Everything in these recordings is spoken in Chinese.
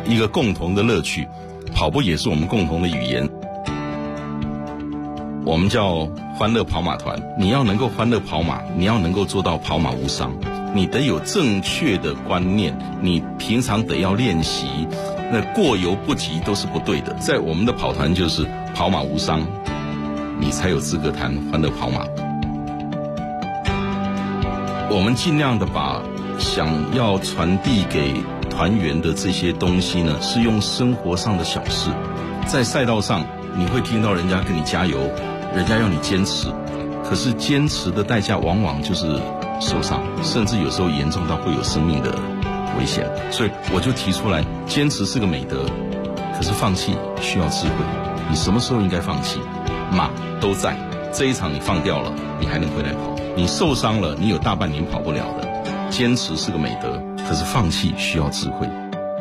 一个共同的乐趣，跑步也是我们共同的语言。我们叫欢乐跑马团，你要能够欢乐跑马，你要能够做到跑马无伤，你得有正确的观念，你平常得要练习，那过犹不及都是不对的。在我们的跑团就是跑马无伤，你才有资格谈欢乐跑马。我们尽量的把想要传递给团员的这些东西呢，是用生活上的小事。在赛道上你会听到人家跟你加油，人家要你坚持，可是坚持的代价往往就是受伤，甚至有时候严重到会有生命的危险。所以我就提出来，坚持是个美德，可是放弃需要智慧。你什么时候应该放弃？马都在，这一场你放掉了，你还能回来跑。你受伤了，你有大半年跑不了的。坚持是个美德，可是放弃需要智慧。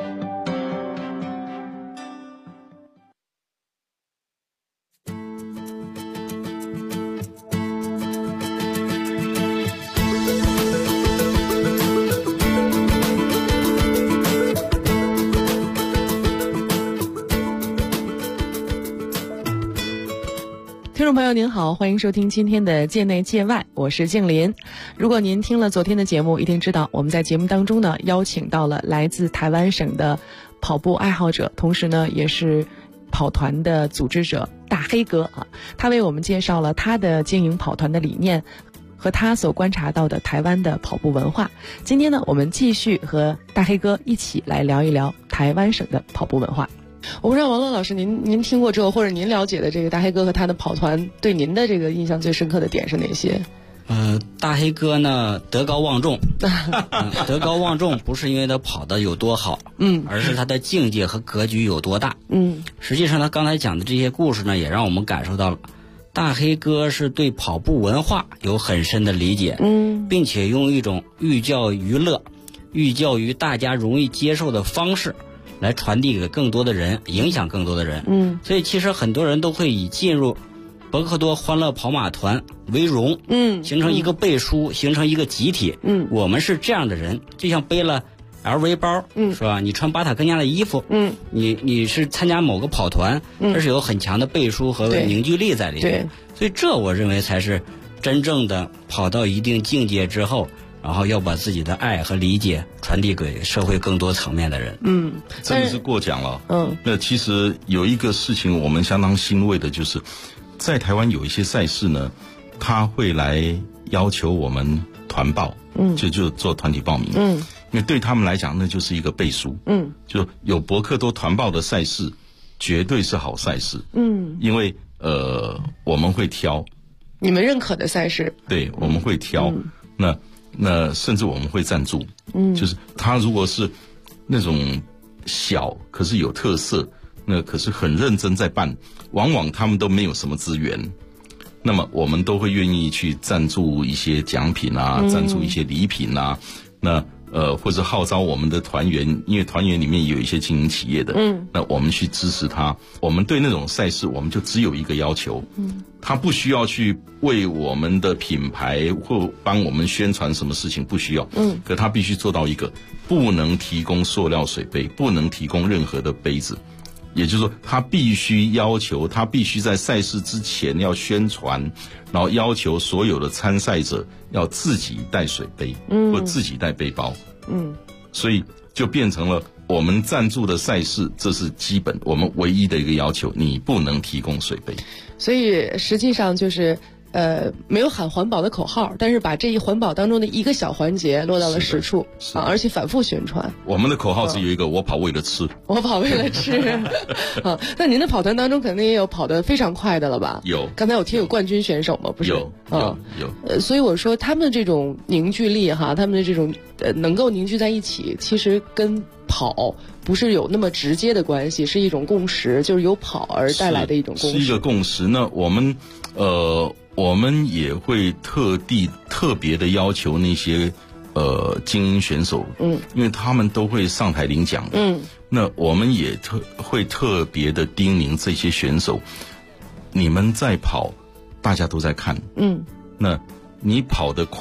听众朋友您好，欢迎收听今天的界内界外，我是静林。如果您听了昨天的节目，一定知道我们在节目当中呢邀请到了来自台湾省的跑步爱好者，同时呢也是跑团的组织者大黑哥啊，他为我们介绍了他的经营跑团的理念和他所观察到的台湾的跑步文化。今天呢我们继续和大黑哥一起来聊一聊台湾省的跑步文化。我不知道王乐老师您听过之后，或者您了解的这个大黑哥和他的跑团，对您的这个印象最深刻的点是哪些？ 大黑哥呢德高望重，德高望重不是因为他跑得有多好，而是他的境界和格局有多大。实际上他刚才讲的这些故事呢，也让我们感受到了大黑哥是对跑步文化有很深的理解，并且用一种寓教于乐、寓教于大家容易接受的方式来传递给更多的人，影响更多的人。所以其实很多人都会以进入博克多欢乐跑马团为荣，形成一个背书，形成一个集体。我们是这样的人，就像背了 LV 包，是吧？你穿巴塔哥尼亚的衣服，你是参加某个跑团，这是有很强的背书和凝聚力在里面。所以这我认为才是真正的跑到一定境界之后，然后要把自己的爱和理解传递给社会更多层面的人。 真的是过奖了。那其实有一个事情我们相当欣慰的，就是在台湾有一些赛事呢，他会来要求我们团报，就做团体报名。因为对他们来讲那就是一个背书。就有博克多团报的赛事绝对是好赛事。因为我们会挑你们认可的赛事。对， 我们会挑。那甚至我们会赞助。就是他如果是那种小可是有特色，那可是很认真在办，往往他们都没有什么资源，那么我们都会愿意去赞助一些奖品啊，赞助一些礼品啊，那或者号召我们的团员，因为团员里面有一些经营企业的，那我们去支持他。我们对那种赛事，我们就只有一个要求，他不需要去为我们的品牌或帮我们宣传什么事情，不需要。可他必须做到一个，不能提供塑料水杯，不能提供任何的杯子。也就是说，他必须要求，他必须在赛事之前要宣传，然后要求所有的参赛者要自己带水杯，或自己带背包。所以就变成了我们赞助的赛事，这是基本我们唯一的一个要求，你不能提供水杯。 所以实际上就是没有喊环保的口号，但是把这一环保当中的一个小环节落到了实处啊，而且反复宣传。 我们的口号只有一个，我跑为了吃。 我跑为了吃。啊，那您的跑团当中肯定也有跑得非常快的了吧？ 有。刚才我听有冠军选手吗？不是。有。所以我说他们这种凝聚力哈，他们的这种能够凝聚在一起，其实跟跑不是有那么直接的关系，是一种共识，就是由跑而带来的一种共识。 是一个共识。那我们也会特别的要求那些精英选手，因为他们都会上台领奖的，那我们也会特别的叮咛这些选手，你们在跑，大家都在看，那你跑得快，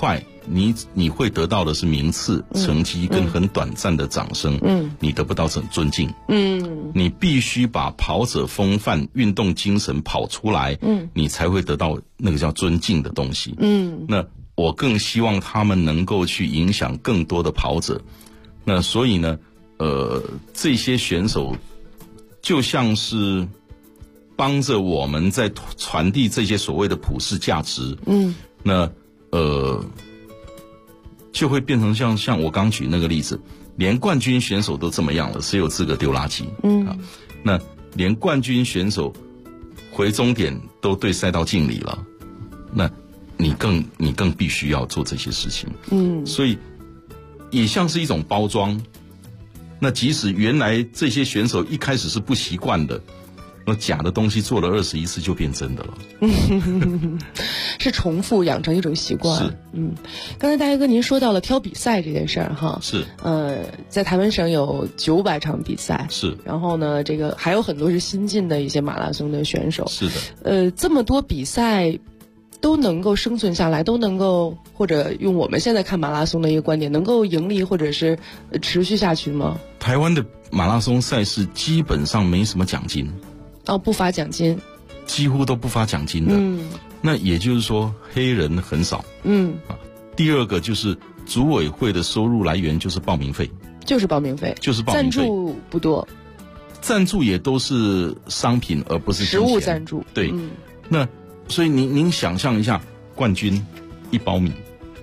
你会得到的是名次、成绩跟很短暂的掌声，你得不到尊敬，你必须把跑者风范、运动精神跑出来，你才会得到那个叫尊敬的东西，那我更希望他们能够去影响更多的跑者，那所以呢，这些选手就像是帮着我们在传递这些所谓的普世价值，那就会变成像我刚举那个例子，连冠军选手都这么样了，谁有资格丢垃圾？那连冠军选手回终点都对赛道敬礼了，那你更必须要做这些事情。所以也像是一种包装。那即使原来这些选手一开始是不习惯的，那假的东西做了21次就变真的了。 是重复养成一种习惯。 是， 刚才大哥您说到了挑比赛这件事儿哈。 是。 在台湾省有900场比赛。 是。 然后呢，这个还有很多是新进的一些马拉松的选手。 是的。 这么多比赛都能够生存下来，都能够或者用我们现在看马拉松的一个观点，能够盈利或者是持续下去吗？ 台湾的马拉松赛事基本上没什么奖金。 不发奖金。 几乎都不发奖金的。那也就是说黑人很少。第二个就是组委会的收入来源就是报名费。就是报名费。赞助不多。赞助也都是商品而不是实物赞助。 对。那所以您想象一下，冠军1包米。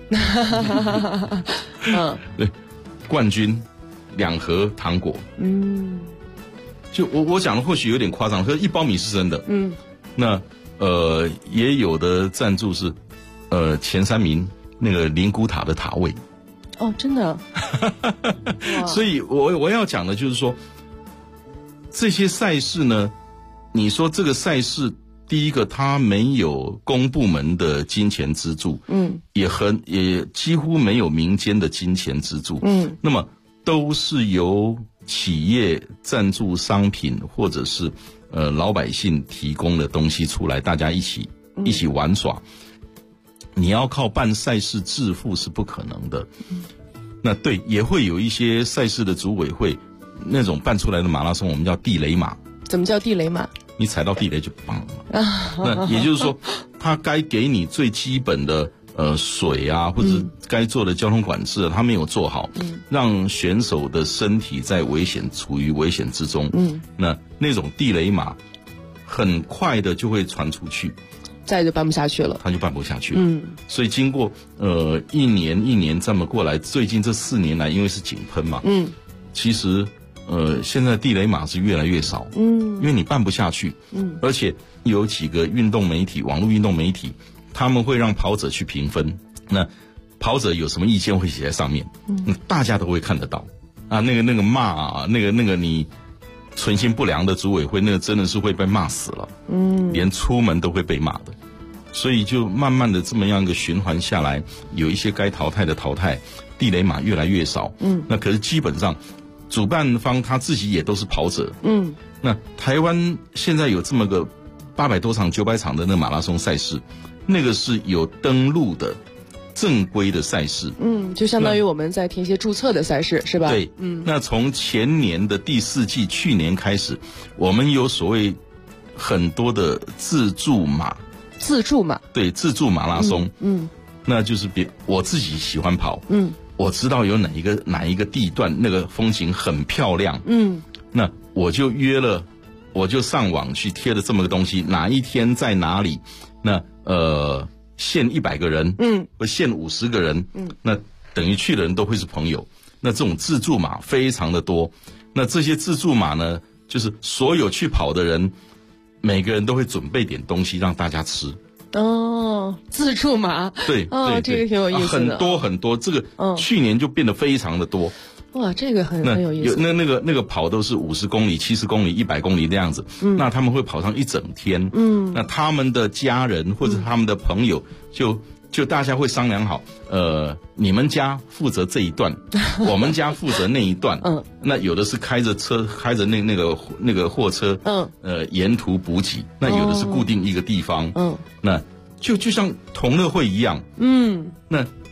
对，冠军2盒糖果。就我讲的或许有点夸张，可是1包米是真的。那也有的赞助是前3名那个灵骨塔的塔位。 真的。 所以我要讲的就是说，这些赛事呢，你说这个赛事第一个它没有公部门的金钱资助，也几乎没有民间的金钱资助，那么都是由企业赞助商品或者是老百姓提供的东西出来，大家一起玩耍。你要靠办赛事致富是不可能的。那对，也会有一些赛事的组委会那种办出来的马拉松，我们叫地雷马。怎么叫地雷马？你踩到地雷就棒了。那也就是说，他该给你最基本的水啊，或者该做的交通管制，他没有做好，让选手的身体在处于危险之中。那种地雷马很快的就会传出去，再就办不下去了，他就办不下去了。所以经过一年这么过来，最近这4年来，因为是井喷嘛，其实现在地雷马是越来越少，因为你办不下去，而且有几个运动媒体、网络运动媒体，他们会让跑者去评分，那跑者有什么意见会写在上面，大家都会看得到啊。那个骂啊，那个你存心不良的组委会，那个真的是会被骂死了，连出门都会被骂的。所以就慢慢的这么样一个循环下来，有一些该淘汰的淘汰，地雷马越来越少。那可是基本上主办方他自己也都是跑者。那台湾现在有这么个800多场、900场的那个马拉松赛事，那个是有登录的正规的赛事。就相当于我们在填写注册的赛事，是吧？对。那从前年的第4季，去年开始，我们有所谓很多的自助马。对，自助马拉松。那就是我自己喜欢跑。我知道有哪一个地段那个风景很漂亮。那我就我就上网去贴了这么个东西，哪一天在哪里？那限100个人，或限50个人，那等于去的人都会是朋友。那这种自助马非常的多。那这些自助马呢，就是所有去跑的人，每个人都会准备点东西让大家吃。自助马。对，对，这个挺有意思的。很多很多，这个去年就变得非常的多。哇，这个很有意思。那个跑都是50公里、70公里、100公里那样子。那他们会跑上一整天。那他们的家人或者他们的朋友就大家会商量好，你们家负责这一段，我们家负责那一段。那有的是开着那个货车，沿途补给。那有的是固定一个地方。那就像同乐会一样。那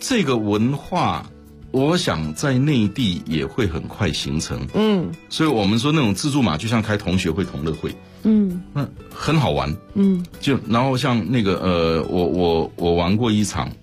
这个文化，我想在内地也会很快形成。所以我们说那种自助马就像开同学会、同乐会。那很好玩。就然后像那个我玩过一场，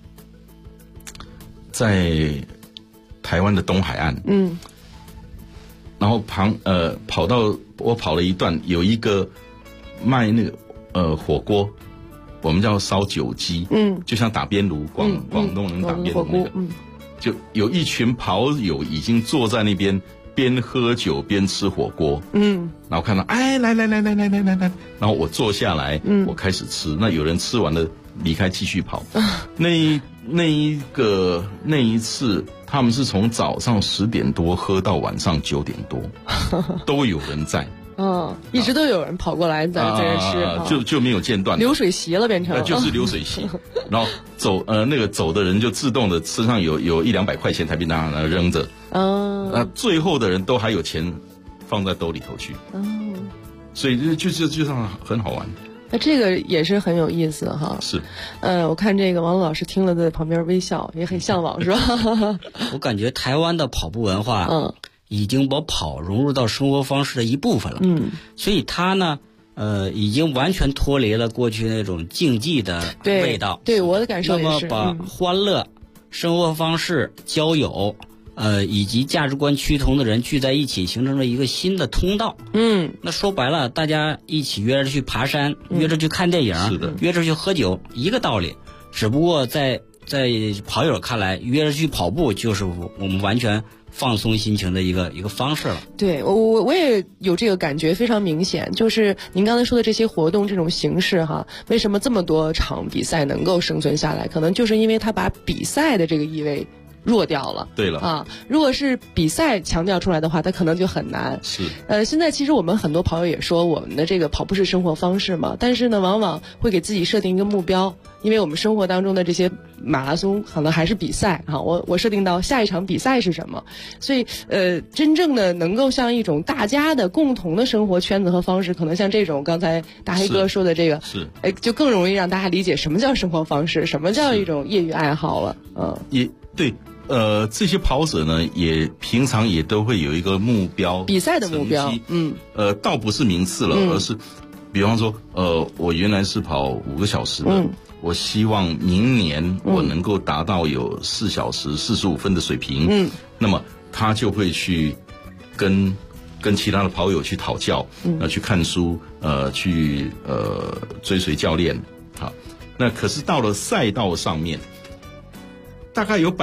在台湾的东海岸。然后我跑了一段，有一个卖那个火锅，我们叫烧酒鸡。就像打边炉，广东人打边炉那个。就有一群跑友已经坐在那边边喝酒边吃火锅。然后看到来，然后我坐下来，我开始吃。那有人吃完了离开继续跑。那一次他们是从早上10点多喝到晚上9点多，都有人在。 一直都有人跑过来在这吃。就没有间断。 流水席了变成。 就是流水席。然后走的人就自动的身上有100-200块钱台币那扔着。最后的人都还有钱放在兜里头去。所以就很好玩。 那这个也是很有意思哈。 是。 我看这个王璐老师听了在旁边微笑，也很向往是吧？ 我感觉台湾的跑步文化已经把跑融入到生活方式的一部分了。所以它呢已经完全脱离了过去那种竞技的味道。 对我的感受也是。 那么把欢乐、生活方式、交友以及价值观趋同的人聚在一起，形成了一个新的通道。那说白了，大家一起约着去爬山，约着去看电影，约着去喝酒，一个道理。只不过在跑友看来，约着去跑步就是我们完全放松心情的一个方式了。 对，我也有这个感觉，非常明显。就是您刚才说的这些活动这种形式哈，为什么这么多场比赛能够生存下来？可能就是因为它把比赛的这个意味弱掉了。 对了如果是比赛强调出来的话，它可能就很难。 是。 现在其实我们很多朋友也说，我们的这个跑步是生活方式嘛，但是呢，往往会给自己设定一个目标，因为我们生活当中的这些马拉松可能还是比赛我设定到下一场比赛是什么，所以真正的能够像一种大家的共同的生活圈子和方式，可能像这种刚才大黑哥说的这个是就更容易让大家理解什么叫生活方式，什么叫一种业余爱好了。 也对。这些跑者呢，也平常也都会有一个目标， 比赛的目标。 倒不是名次了，而是，比方说，我原来是跑5个小时的，我希望明年我能够达到有4小时45分的水平。那么他就会去跟其他的跑友去讨教，去看书，去追随教练。好，那可是到了赛道上面。大概有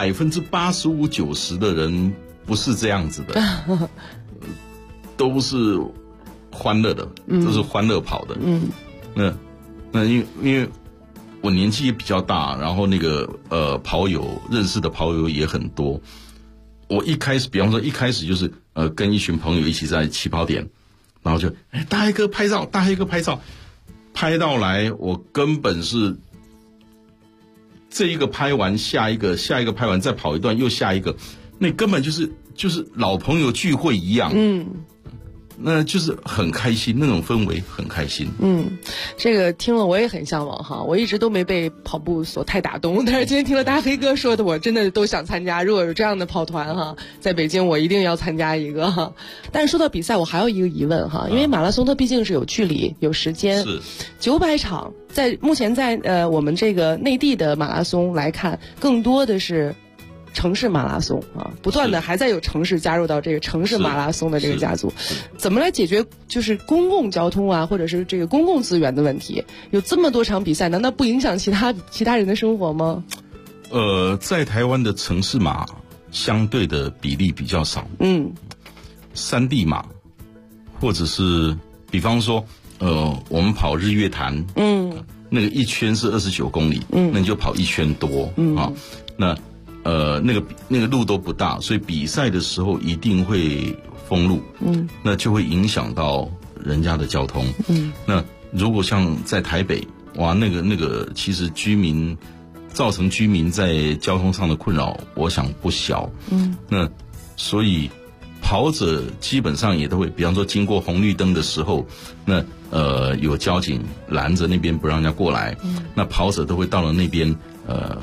85-90%的人不是这样子的，都是欢乐的，都是欢乐跑的。那因为我年纪也比较大，然后那个跑友认识的跑友也很多。我一开始，比方说一开始就是跟一群朋友一起在起跑点，然后就大黑哥拍照，大黑哥拍照，拍到来我根本是。这一个拍完，下一个拍完，再跑一段，又下一个，那根本就是老朋友聚会一样。那就是很开心，那种氛围很开心。 这个听了我也很向往哈，我一直都没被跑步所太打动，但是今天听了大黑哥说的，我真的都想参加。如果有这样的跑团哈，在北京我一定要参加一个哈。但是说到比赛，我还有一个疑问哈，因为马拉松它毕竟是有距离、有时间， 是 900场，目前在我们这个内地的马拉松来看，更多的是。城市马拉松不断的还在有城市加入到这个城市马拉松的这个家族，怎么来解决就是公共交通或者是这个公共资源的问题？有这么多场比赛，难道不影响其他人的生活吗？ 在台湾的城市马相对的比例比较少。山地马，或者是比方说我们跑日月潭，那个一圈是29公里，那你就跑1圈多那那个路都不大，所以比赛的时候一定会封路，那就会影响到人家的交通。那如果像在台北，哇，那个其实造成居民在交通上的困扰，我想不小。那所以跑者基本上也都会，比方说经过红绿灯的时候，那有交警拦着那边不让人家过来，那跑者都会到了那边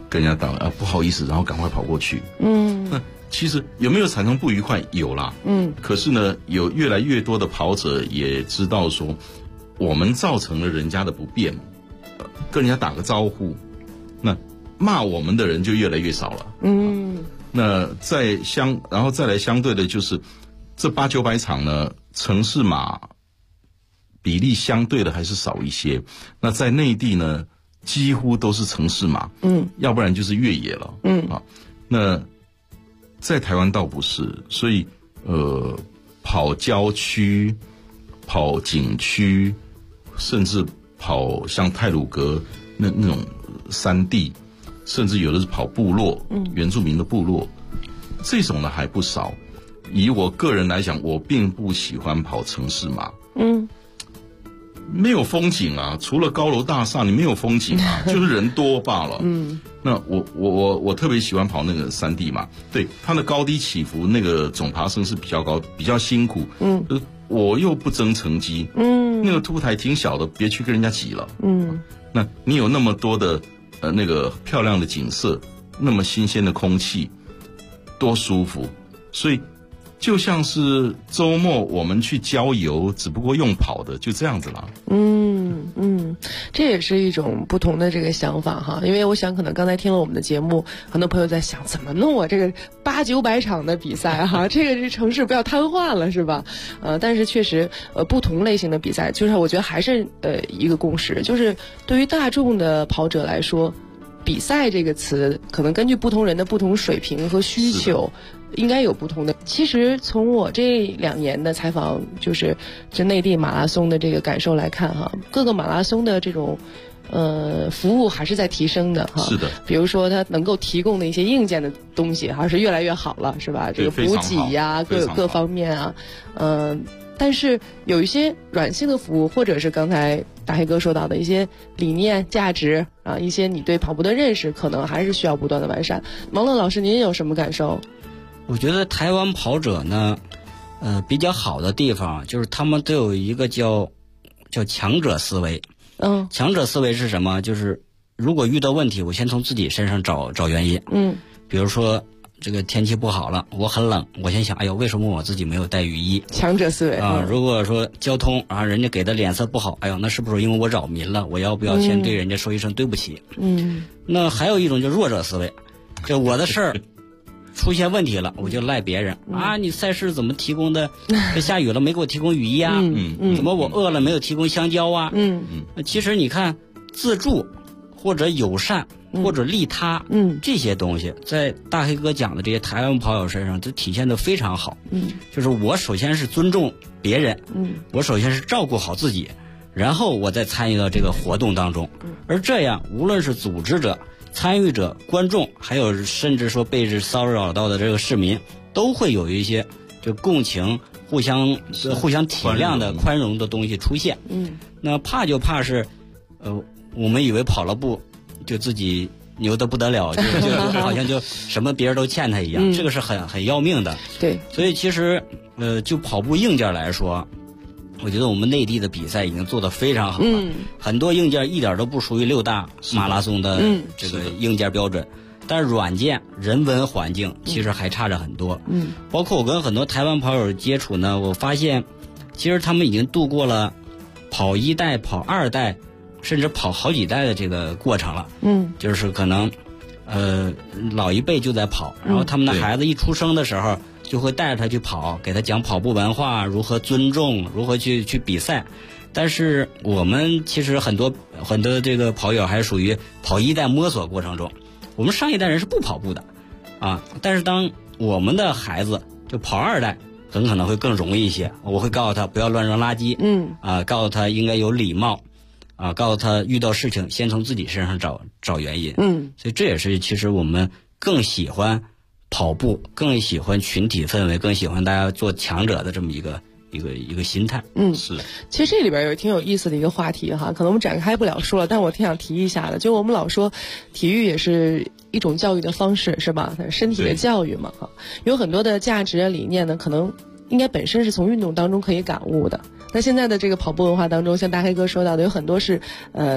跟人家打不好意思，然后赶快跑过去。那其实有没有产生不愉快？有啦。可是呢，有越来越多的跑者也知道说，我们造成了人家的不便，跟人家打个招呼，那骂我们的人就越来越少了。那然后再来相对的就是这800-900场呢，城市马比例相对的还是少一些。那在内地呢，几乎都是城市马，要不然就是越野了，那在台湾倒不是，所以跑郊区、跑景区，甚至跑像太鲁阁那种山地，甚至有的是跑部落，原住民的部落，这种的还不少。以我个人来讲，我并不喜欢跑城市马，没有风景啊，除了高楼大厦，你没有风景啊，就是人多罢了。那我特别喜欢跑那个山地马，对它的高低起伏，那个总爬升是比较高，比较辛苦。我又不争成绩，那个凸台挺小的，别去跟人家挤了。那你有那么多的那个漂亮的景色，那么新鲜的空气，多舒服。所以就像是周末我们去郊游，只不过用跑的，就这样子了。 这也是一种不同的这个想法哈。因为我想可能刚才听了我们的节目，很多朋友在想怎么弄这个800-900场的比赛哈，这城市不要瘫痪了是吧？但是确实不同类型的比赛，就是我觉得还是一个共识，就是对于大众的跑者来说，比赛这个词可能根据不同人的不同水平和需求应该有不同的。其实从我这2年的采访，就是这内地马拉松的这个感受来看哈，各个马拉松的这种服务还是在提升的哈。 是的， 比如说它能够提供的一些硬件的东西还是越来越好了，是吧？这个补给呀，各方面啊，但是有一些软性的服务，或者是刚才大黑哥说到的一些理念、价值啊，一些你对跑步的认识，可能还是需要不断的完善。王乐老师，您有什么感受？ 我觉得台湾跑者呢，比较好的地方就是他们都有一个叫强者思维。强者思维是什么？就是如果遇到问题，我先从自己身上找原因。比如说这个天气不好了，我很冷，我先想，哎呦，为什么我自己没有带雨衣？ 强者思维啊。如果说交通啊，人家给的脸色不好，哎呦，那是不是因为我扰民了？我要不要先对人家说一声对不起？那还有一种就是弱者思维，就我的事儿出现问题了，我就赖别人啊！你赛事怎么提供的？下雨了没给我提供雨衣啊？怎么我饿了没有提供香蕉啊？其实你看，自助或者友善或者利他，这些东西在大黑哥讲的这些台湾跑友身上都体现得非常好。就是我首先是尊重别人，我首先是照顾好自己，然后我再参与到这个活动当中。而这样，无论是组织者、参与者、观众，还有甚至说被骚扰到的这个市民，都会有一些就共情、互相体谅的宽容的东西出现。那怕就怕是，我们以为跑了步就自己牛得不得了，就好像就什么别人都欠他一样，这个是很要命的。 对， 所以其实就跑步硬件来说，我觉得我们内地的比赛已经做得非常好了。很多硬件一点都不属于6大马拉松的这个硬件标准，但是软件、人文环境其实还差着很多。包括我跟很多台湾跑友接触呢，我发现其实他们已经度过了跑1代、跑2代，甚至跑好几代的这个过程了。就是可能老一辈就在跑，然后他们的孩子一出生的时候就会带着他去跑，给他讲跑步文化，如何尊重，如何去比赛。但是我们其实很多这个跑友还是属于跑1代摸索过程中，我们上一代人是不跑步的啊。但是当我们的孩子就跑2代，很可能会更容易一些。我会告诉他不要乱扔垃圾，告诉他应该有礼貌，告诉他遇到事情先从自己身上找原因。所以这也是其实我们更喜欢跑步，更喜欢群体氛围，更喜欢大家做强者的这么一个心态。 是。 其实这里边有挺有意思的一个话题哈，可能我们展开不了说了，但我挺想提一下的。就我们老说体育也是一种教育的方式，是吧？身体的教育嘛，哈，有很多的价值理念呢，可能应该本身是从运动当中可以感悟的。那现在的这个跑步文化当中，像大黑哥说到的，有很多是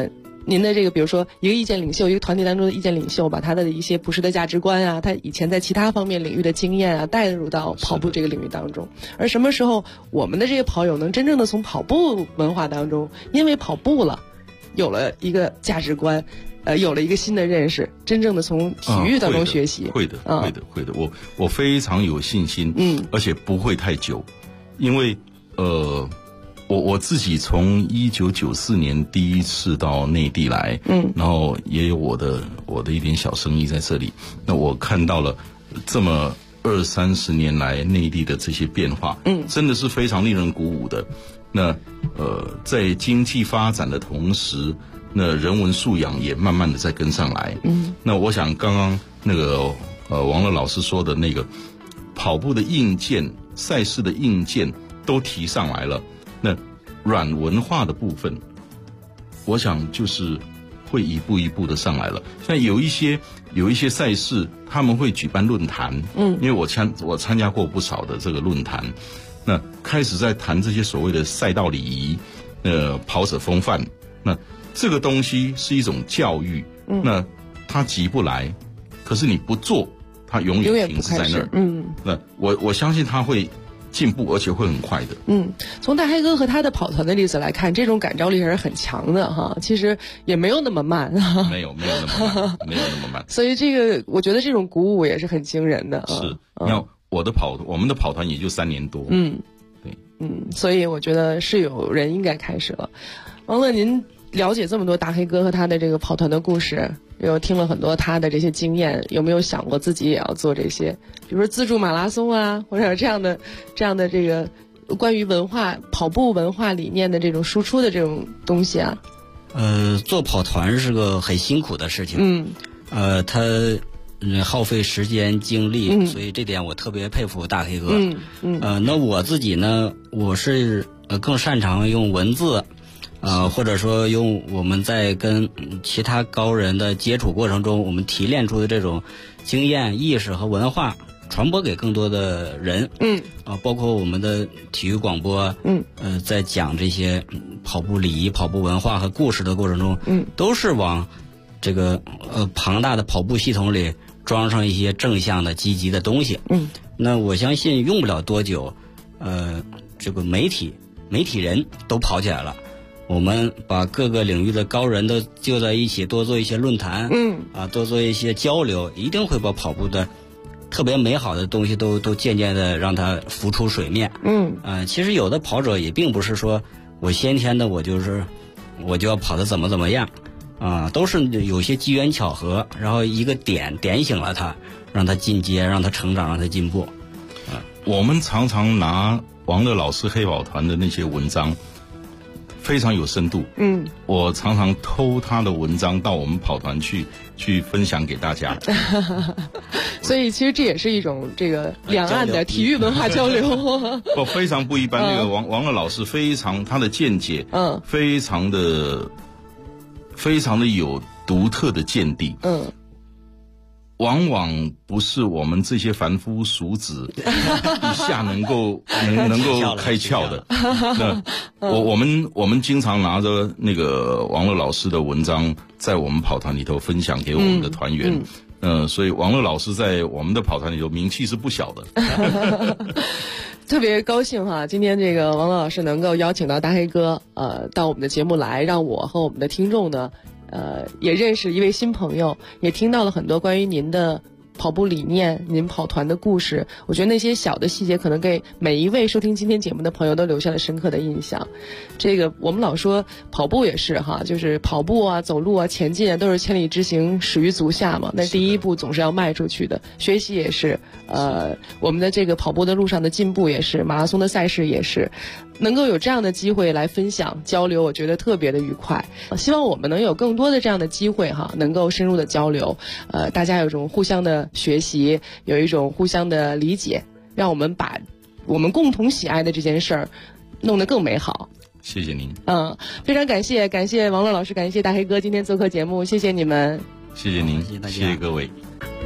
您的这个，比如说一个意见领袖，一个团体当中的意见领袖，把他的一些普世的价值观啊，他以前在其他方面领域的经验啊，带入到跑步这个领域当中。而什么时候我们的这些跑友能真正的从跑步文化当中，因为跑步了，有了一个价值观，有了一个新的认识，真正的从体育当中学习。 会的。我非常有信心，而且不会太久，因为我自己从1994年第一次到内地来，然后也有我的一点小生意在这里，那我看到了这么20-30年来内地的这些变化，真的是非常令人鼓舞的。那在经济发展的同时，那人文素养也慢慢的在跟上来。那我想刚刚那个王乐老师说的那个跑步的硬件、赛事的硬件都提上来了。那软文化的部分，我想就是会一步一步的上来了。像有一些赛事，他们会举办论坛，因为我参加过不少的这个论坛，那开始在谈这些所谓的赛道礼仪，跑者风范，那这个东西是一种教育，那它急不来，可是你不做，它永远停滞在那儿。那我相信它会进步，而且会很快的。 从大黑哥和他的跑团的例子来看，这种感召力还是很强的哈。其实也没有那么慢， 没有那么慢。 所以这个我觉得这种鼓舞也是很惊人的。 是，你看我们的跑团也就3年多。对， 所以我觉得是有人应该开始了。王乐，您了解这么多大黑哥和他的这个跑团的故事，又听了很多他的这些经验，有没有想过自己也要做这些，比如说自助马拉松啊，或者这样的这个关于跑步文化理念的这种输出的这种东西啊？ 做跑团是个很辛苦的事情。他耗费时间精力，所以这点我特别佩服大黑哥。那我自己呢，我是更擅长用文字。或者说用我们在跟其他高人的接触过程中，我们提炼出的这种经验、意识和文化，传播给更多的人。包括我们的体育广播，在讲这些跑步礼仪、跑步文化和故事的过程中，都是往这个庞大的跑步系统里装上一些正向的、积极的东西。那我相信用不了多久，这个媒体人都跑起来了。我们把各个领域的高人都就在一起，多做一些论坛，多做一些交流，一定会把跑步的特别美好的东西都渐渐的让它浮出水面。其实有的跑者也并不是说我先天的我就要跑得怎么样，都是有些机缘巧合，然后一个点醒了他，让他进阶，让他成长，让他进步。 我们常常拿王乐老师黑跑团的那些文章。非常有深度，我常常偷他的文章到我们跑团去分享给大家。 所以其实这也是一种这个两岸的体育文化交流。 非常不一般。那个王乐老师他的见解，非常的有独特的见地。往往不是我们这些凡夫俗子一下能够开窍的。那我们经常拿着那个王乐老师的文章，在我们跑团里头分享给我们的团员。所以王乐老师在我们的跑团里头名气是不小的。 特别高兴哈，今天这个王乐老师能够邀请到大黑哥到我们的节目来，让我和我们的听众呢。也认识一位新朋友，也听到了很多关于您的跑步理念、您跑团的故事。我觉得那些小的细节可能给每一位收听今天节目的朋友都留下了深刻的印象。这个我们老说跑步也是哈，就是跑步啊、走路啊、前进啊，都是千里之行，始于足下嘛。那第一步总是要迈出去的。学习也是，我们的这个跑步的路上的进步也是，马拉松的赛事也是。能够有这样的机会来分享交流，我觉得特别的愉快。希望我们能有更多的这样的机会哈，能够深入的交流，大家有一种互相的学习，有一种互相的理解，让我们把我们共同喜爱的这件事儿弄得更美好。 谢谢您。 非常感谢王乐老师，感谢大黑哥今天做客节目，谢谢你们。 谢谢您，谢谢各位。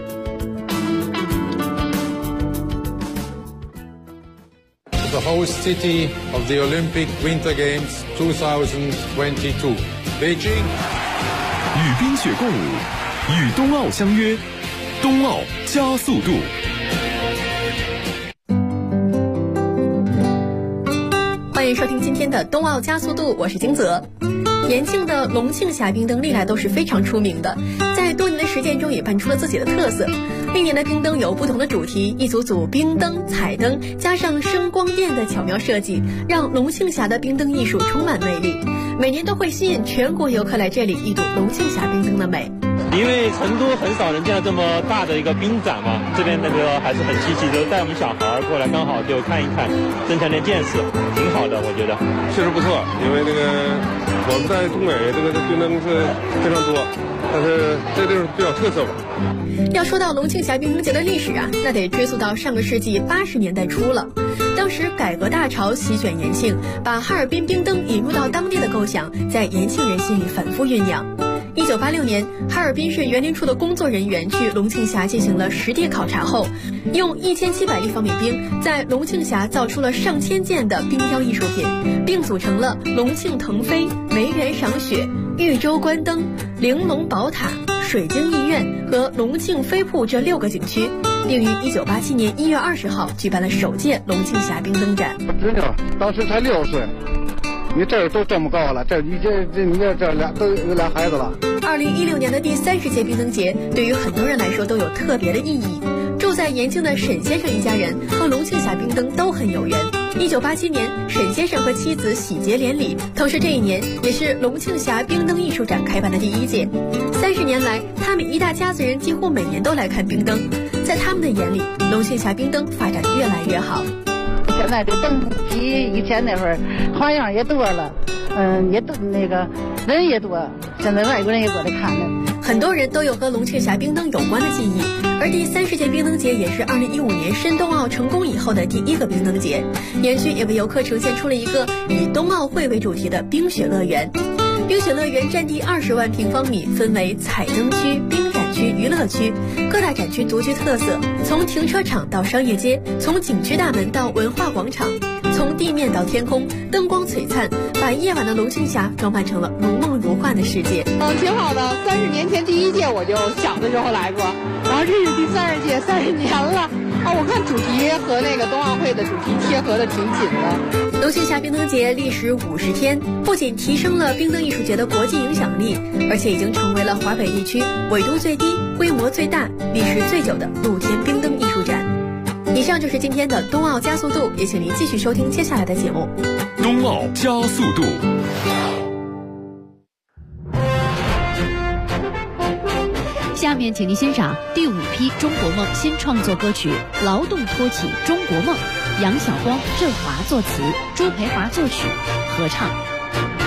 The host city of the Olympic Winter Games 2022, Beijing. 与冰雪共舞，与冬奥相约，冬奥加速度。 欢迎收听今天的冬奥加速度，我是金泽。延庆的龙庆峡冰灯历来都是非常出名的，在多年的实践中也办出了自己的特色。历年的冰灯有不同的主题，一组组冰灯、彩灯加上声光电的巧妙设计，让龙庆峡的冰灯艺术充满魅力。每年都会吸引全国游客来这里一睹龙庆峡冰灯的美。 因为成都很少能见到这么大的一个冰展嘛，这边那个还是很积极，就带我们小孩过来，刚好就看一看，增强点见识，挺好的，我觉得确实不错。因为我们在东北这个冰灯是非常多，但是这地方比较特色吧。 要说到龙庆峡冰灯节的历史啊，那得追溯到上个世纪80年代初了。当时改革大潮席卷延庆，把哈尔滨冰灯引入到当地的构想，在延庆人心里反复酝酿。1986年，哈尔滨市园林处的工作人员去龙庆峡进行了实地考察后，用1700立方米冰在龙庆峡造出了上千件的冰雕艺术品，并组成了龙庆腾飞、梅园赏雪、豫州观灯、玲珑宝塔、水晶艺苑和龙庆飞瀑这6个景区，并于1987年1月20号举办了首届龙庆峡冰灯展。 侄女当时才6岁，你这都这么高了，你这俩都有俩孩子了。 2016年的第30届冰灯节对于很多人来说都有特别的意义。住在延庆的沈先生一家人和龙庆峡冰灯都很有缘。1987年，沈先生和妻子喜结连理，同时这一年也是龙庆峡冰灯艺术展开办的第1届。30年来，他们一大家子人几乎每年都来看冰灯。在他们的眼里，龙庆峡冰灯发展越来越好。 现在这灯比以前那会儿花样也多了，也多人也多，现在外国人也过来看了。 很多人都有和龙庆峡冰灯有关的记忆，而第30届冰灯节也是2015年申冬奥成功以后的第1个冰灯节。园区也为游客呈现出了一个以冬奥会为主题的冰雪乐园。冰雪乐园占地20万平方米，分为彩灯区、冰展区、娱乐区，各大展区独具特色，从停车场到商业街，从景区大门到文化广场，从地面到天空，灯光璀璨，把夜晚的龙庆峡装扮成了如梦如幻的世界。 挺好的。30年前第1届我就小的时候来过，然后这是第30届，30年了。我看主题和那个冬奥会的主题贴合的挺紧的。 龙庆峡冰灯节历时50天，不仅提升了冰灯艺术节的国际影响力，而且已经成为了华北地区纬度最低、规模最大、历时最久的露天冰灯艺术展。以上就是今天的冬奥加速度，也请您继续收听接下来的节目。 冬奥加速度。 下面请您欣赏第5批中国梦新创作歌曲《劳动托起中国梦》，杨晓光、郑华作词，朱培华作曲，合唱。